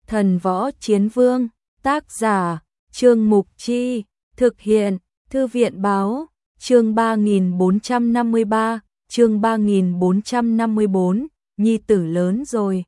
Thần Võ Chiến Vương, tác giả, Trương Mục Chi, thực hiện, Thư viện báo, chương 3453, chương 3454, nhi tử lớn rồi.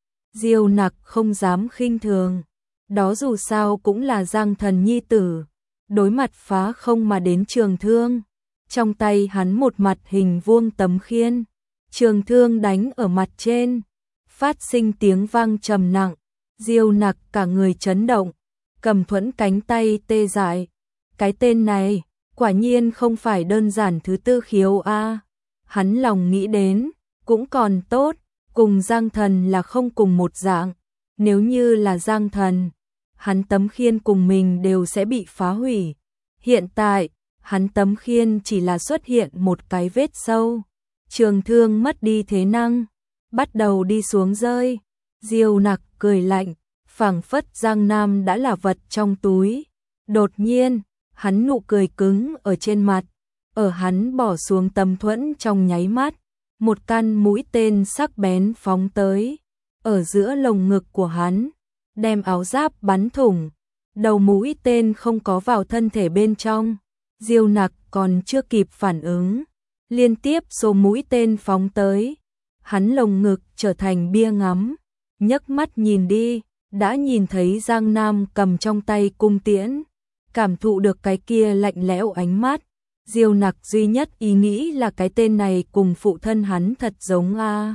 Diêu Nặc không dám khinh thường, đó dù sao cũng là Giang Thần nhi tử, đối mặt phá không mà đến trường thương. Trong tay hắn một mặt hình vuông tấm khiên, trường thương đánh ở mặt trên, phát sinh tiếng vang trầm nặng. Diêu Nặc cả người chấn động, cầm thuẫn cánh tay tê dại. Cái tên này, quả nhiên không phải đơn giản thứ tư khiếu a. Hắn lòng nghĩ đến, cũng còn tốt, cùng Giang Thần là không cùng một dạng. Nếu như là Giang Thần, hắn tấm khiên cùng mình đều sẽ bị phá hủy. Hiện tại, hắn tấm khiên chỉ là xuất hiện một cái vết sâu. Trường thương mất đi thế năng, bắt đầu đi xuống rơi. Diêu Nặc cười lạnh, phảng phất Giang Nam đã là vật trong túi. Đột nhiên, hắn nụ cười cứng ở trên mặt, ở hắn bỏ xuống tấm thuẫn trong nháy mắt, một căn mũi tên sắc bén phóng tới, ở giữa lồng ngực của hắn, đem áo giáp bắn thủng. Đầu mũi tên không có vào thân thể bên trong, Diêu Nặc còn chưa kịp phản ứng, liên tiếp số mũi tên phóng tới, hắn lồng ngực trở thành bia ngắm. Nhấc mắt nhìn đi, đã nhìn thấy Giang Nam cầm trong tay cung tiễn, cảm thụ được cái kia lạnh lẽo ánh mắt. Diêu Nặc duy nhất ý nghĩ là cái tên này cùng phụ thân hắn thật giống a.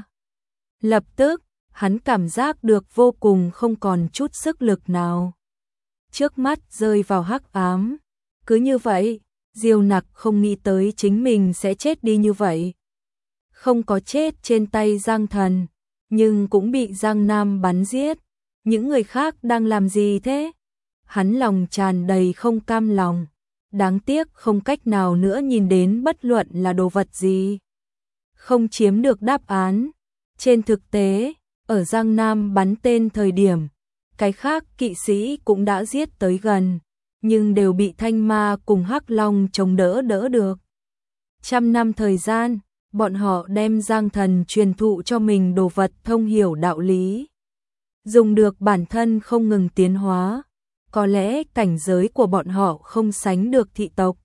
Lập tức, hắn cảm giác được vô cùng không còn chút sức lực nào. Trước mắt rơi vào hắc ám. Cứ như vậy, Diêu Nặc không nghĩ tới chính mình sẽ chết đi như vậy. Không có chết trên tay Giang Thần, nhưng cũng bị Giang Nam bắn giết. Những người khác đang làm gì thế? Hắn lòng tràn đầy không cam lòng. Đáng tiếc không cách nào nữa nhìn đến bất luận là đồ vật gì. Không chiếm được đáp án. Trên thực tế, ở Giang Nam bắn tên thời điểm, cái khác kỵ sĩ cũng đã giết tới gần, nhưng đều bị Thanh Ma cùng Hắc Long chống đỡ được. 100 năm thời gian, bọn họ đem Giang Thần truyền thụ cho mình đồ vật thông hiểu đạo lý. Dùng được bản thân không ngừng tiến hóa. Có lẽ cảnh giới của bọn họ không sánh được thị tộc.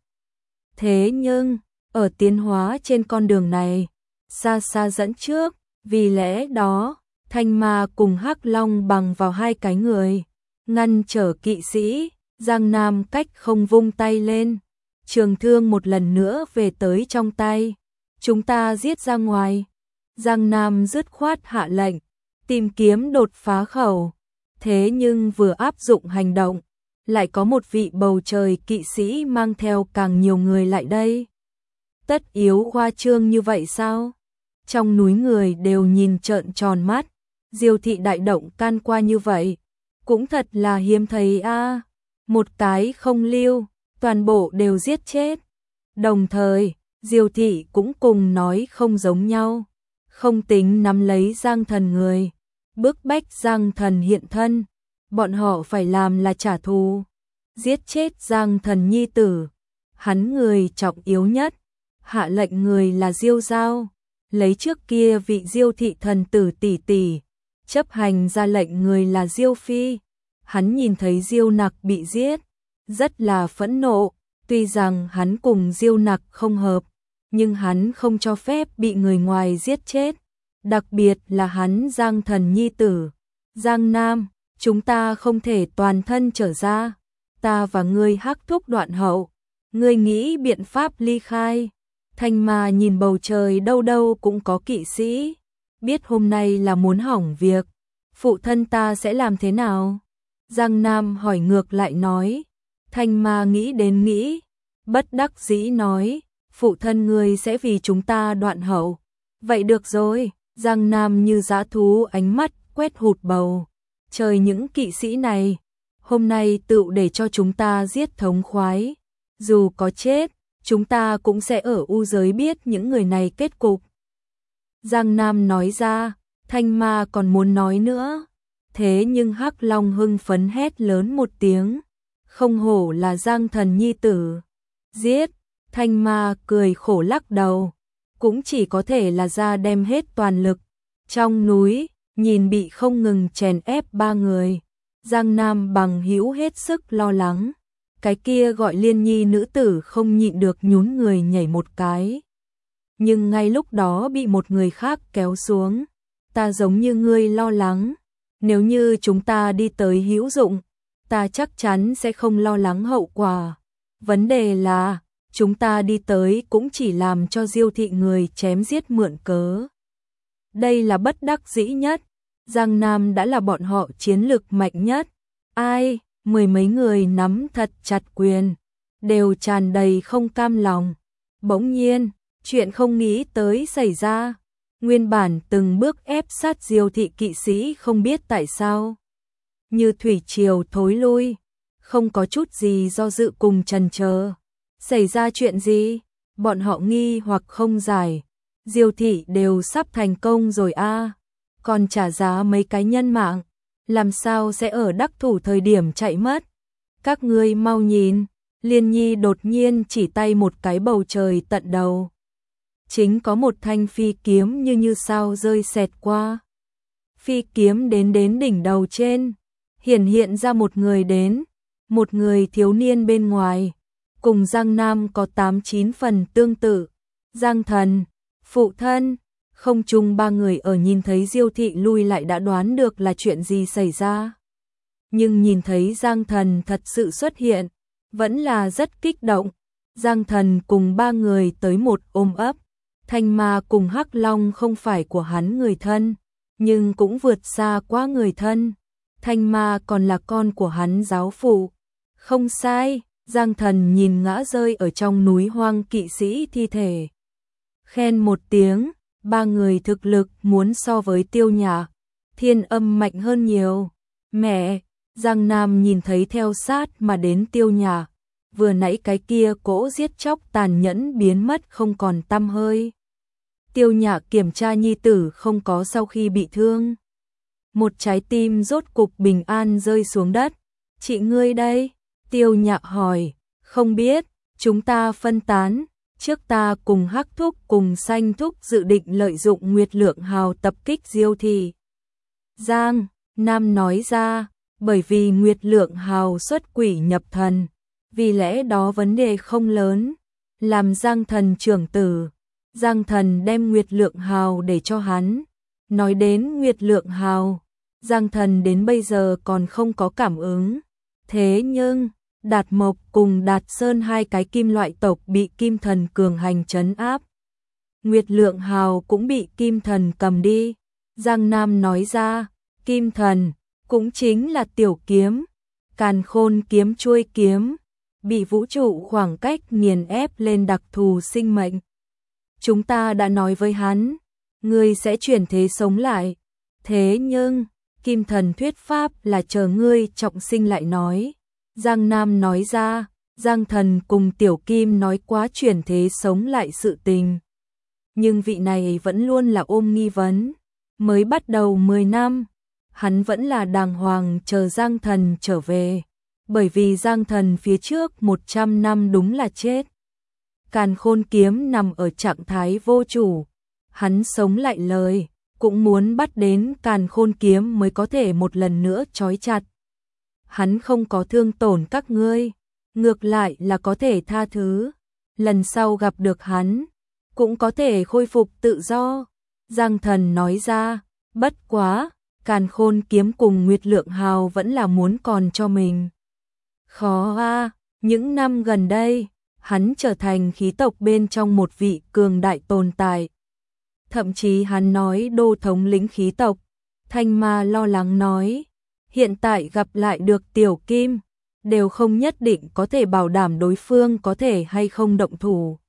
Thế nhưng, ở tiến hóa trên con đường này, xa xa dẫn trước, vì lẽ đó, Thanh Ma cùng Hắc Long bằng vào hai cái người, ngăn trở kỵ sĩ. Giang Nam cách không vung tay lên, trường thương một lần nữa về tới trong tay. Chúng ta giết ra ngoài. Giang Nam dứt khoát hạ lệnh, tìm kiếm đột phá khẩu. Thế nhưng vừa áp dụng hành động, lại có một vị bầu trời kỵ sĩ mang theo càng nhiều người lại đây. Tất yếu khoa trương như vậy sao? Trong núi người đều nhìn trợn tròn mắt. Diêu thị đại động can qua như vậy, cũng thật là hiếm thấy a. Một cái không lưu, toàn bộ đều giết chết. Đồng thời, Diêu thị cũng cùng nói không giống nhau, không tính nắm lấy Giang Thần người, bức bách Giang Thần hiện thân. Bọn họ phải làm là trả thù, giết chết Giang Thần nhi tử, hắn người trọng yếu nhất. Hạ lệnh người là Diêu Giao, lấy trước kia vị Diêu thị thần tử tỷ tỷ, chấp hành ra lệnh người là Diêu Phi. Hắn nhìn thấy Diêu Nặc bị giết, rất là phẫn nộ. Tuy rằng hắn cùng Diêu Nặc không hợp, nhưng hắn không cho phép bị người ngoài giết chết. Đặc biệt là hắn Giang Thần nhi tử. Giang Nam, chúng ta không thể toàn thân trở ra. Ta và ngươi Hắc thúc đoạn hậu. Ngươi nghĩ biện pháp ly khai. Thanh Ma nhìn bầu trời đâu đâu cũng có kỵ sĩ. Biết hôm nay là muốn hỏng việc. Phụ thân ta sẽ làm thế nào? Giang Nam hỏi ngược lại nói. Thanh Ma nghĩ đến nghĩ, bất đắc dĩ nói, phụ thân ngươi sẽ vì chúng ta đoạn hậu. Vậy được rồi. Giang Nam như dã thú ánh mắt quét hụt bầu. Trời, những kỵ sĩ này, hôm nay tự để cho chúng ta giết thống khoái. Dù có chết, chúng ta cũng sẽ ở u giới biết những người này kết cục. Giang Nam nói ra, Thanh Ma còn muốn nói nữa. Thế nhưng Hắc Long hưng phấn hét lớn một tiếng. Không hổ là Giang Thần nhi tử. Giết. Thanh Ma cười khổ lắc đầu. Cũng chỉ có thể là ra đem hết toàn lực. Trong núi, nhìn bị không ngừng chèn ép ba người, Giang Nam bằng hữu hết sức lo lắng. Cái kia gọi Liên Nhi nữ tử không nhịn được nhún người nhảy một cái. Nhưng ngay lúc đó bị một người khác kéo xuống. Ta giống như ngươi lo lắng. Nếu như chúng ta đi tới hữu dụng, ta chắc chắn sẽ không lo lắng hậu quả. Vấn đề là, chúng ta đi tới cũng chỉ làm cho Diêu thị người chém giết mượn cớ. Đây là bất đắc dĩ nhất. Giang Nam đã là bọn họ chiến lực mạnh nhất. Ai, mười mấy người nắm thật chặt quyền, đều tràn đầy không cam lòng. Bỗng nhiên, chuyện không nghĩ tới xảy ra. Nguyên bản từng bước ép sát Diêu thị kỵ sĩ không biết tại sao. Như thủy triều thối lui, không có chút gì do dự cùng chần chờ. Xảy ra chuyện gì? Bọn họ nghi hoặc không giải. Diêu thị đều sắp thành công rồi a, còn trả giá mấy cái nhân mạng, làm sao sẽ ở đắc thủ thời điểm chạy mất? Các ngươi mau nhìn, Liên Nhi đột nhiên chỉ tay một cái bầu trời tận đầu. Chính có một thanh phi kiếm như sao rơi xẹt qua. Phi kiếm đến đỉnh đầu trên, hiện ra một người đến, một người thiếu niên bên ngoài, cùng Giang Nam có 8-9 phần tương tự. Giang Thần, phụ thân, không chung ba người ở nhìn thấy Diêu thị lui lại đã đoán được là chuyện gì xảy ra. Nhưng nhìn thấy Giang Thần thật sự xuất hiện, vẫn là rất kích động. Giang Thần cùng ba người tới một ôm ấp. Thanh Ma cùng Hắc Long không phải của hắn người thân, nhưng cũng vượt xa quá người thân. Thanh Ma còn là con của hắn giáo phụ. Không sai, Giang Thần nhìn ngã rơi ở trong núi hoang kỵ sĩ thi thể. Khen một tiếng, ba người thực lực muốn so với Tiêu Nhạc, Thiên Âm mạnh hơn nhiều. Mẹ, Giang Nam nhìn thấy theo sát mà đến Tiêu Nhạc, vừa nãy cái kia cỗ giết chóc tàn nhẫn biến mất không còn tăm hơi. Tiêu Nhạc kiểm tra nhi tử không có sau khi bị thương. Một trái tim rốt cục bình an rơi xuống đất. Chị ngươi đây? Tiêu Nhạc hỏi. Không biết, chúng ta phân tán. Trước ta cùng Hắc Thúc cùng Xanh Thúc dự định lợi dụng Nguyệt Lượng Hào tập kích Diêu thị. Giang Nam nói ra, bởi vì Nguyệt Lượng Hào xuất quỷ nhập thần, vì lẽ đó vấn đề không lớn. Làm Giang Thần trưởng tử, Giang Thần đem Nguyệt Lượng Hào để cho hắn. Nói đến Nguyệt Lượng Hào, Giang Thần đến bây giờ còn không có cảm ứng. Thế nhưng, Đạt Mộc cùng Đạt Sơn hai cái kim loại tộc bị Kim Thần cường hành trấn áp. Nguyệt Lượng Hào cũng bị Kim Thần cầm đi. Giang Nam nói ra, Kim Thần cũng chính là tiểu kiếm, Càn Khôn kiếm chuôi kiếm, bị vũ trụ khoảng cách nghiền ép lên đặc thù sinh mệnh. Chúng ta đã nói với hắn, ngươi sẽ chuyển thế sống lại. Thế nhưng, Kim Thần thuyết pháp là chờ ngươi trọng sinh lại nói. Giang Nam nói ra, Giang Thần cùng Tiểu Kim nói quá chuyển thế sống lại sự tình. Nhưng vị này vẫn luôn là ôm nghi vấn. Mới bắt đầu 10 năm, hắn vẫn là đàng hoàng chờ Giang Thần trở về. Bởi vì Giang Thần phía trước 100 năm đúng là chết. Càn Khôn kiếm nằm ở trạng thái vô chủ. Hắn sống lại lời, cũng muốn bắt đến Càn Khôn kiếm mới có thể một lần nữa trói chặt. Hắn không có thương tổn các ngươi, ngược lại là có thể tha thứ. Lần sau gặp được hắn, cũng có thể khôi phục tự do. Giang Thần nói ra, bất quá, Càn Khôn kiếm cùng Nguyệt Lượng Hào vẫn là muốn còn cho mình. Khó a, những năm gần đây, hắn trở thành khí tộc bên trong một vị cường đại tồn tại. Thậm chí hắn nói đô thống lĩnh khí tộc. Thanh Ma lo lắng nói, hiện tại gặp lại được Tiểu Kim, đều không nhất định có thể bảo đảm đối phương có thể hay không động thủ.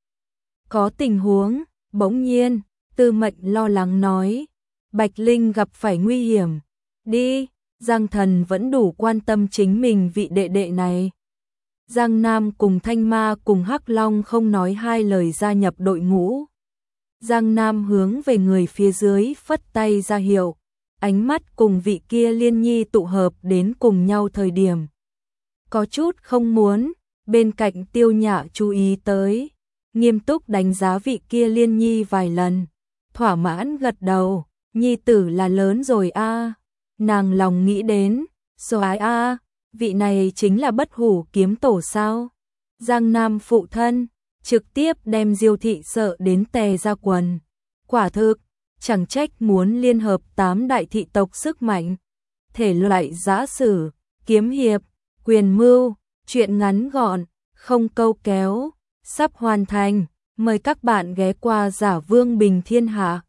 Có tình huống, bỗng nhiên, Tư Mệnh lo lắng nói, Bạch Linh gặp phải nguy hiểm. Đi, Giang Thần vẫn đủ quan tâm chính mình vị đệ đệ này. Giang Nam cùng Thanh Ma cùng Hắc Long không nói hai lời gia nhập đội ngũ. Giang Nam hướng về người phía dưới phất tay ra hiệu, ánh mắt cùng vị kia Liên Nhi tụ hợp đến cùng nhau thời điểm. Có chút không muốn, bên cạnh Tiêu Nhã chú ý tới, nghiêm túc đánh giá vị kia Liên Nhi vài lần, thỏa mãn gật đầu, Nhi tử là lớn rồi a. Nàng lòng nghĩ đến, Soái a, vị này chính là Bất Hủ kiếm tổ sao? Giang Nam phụ thân, trực tiếp đem Diêu thị sợ đến tè ra quần. Quả thực, chẳng trách muốn liên hợp 8 đại thị tộc sức mạnh. Thể loại giã sử, kiếm hiệp, quyền mưu, truyện ngắn gọn, không câu kéo, sắp hoàn thành. Mời các bạn ghé qua Giả Vương Bình Thiên Hạ.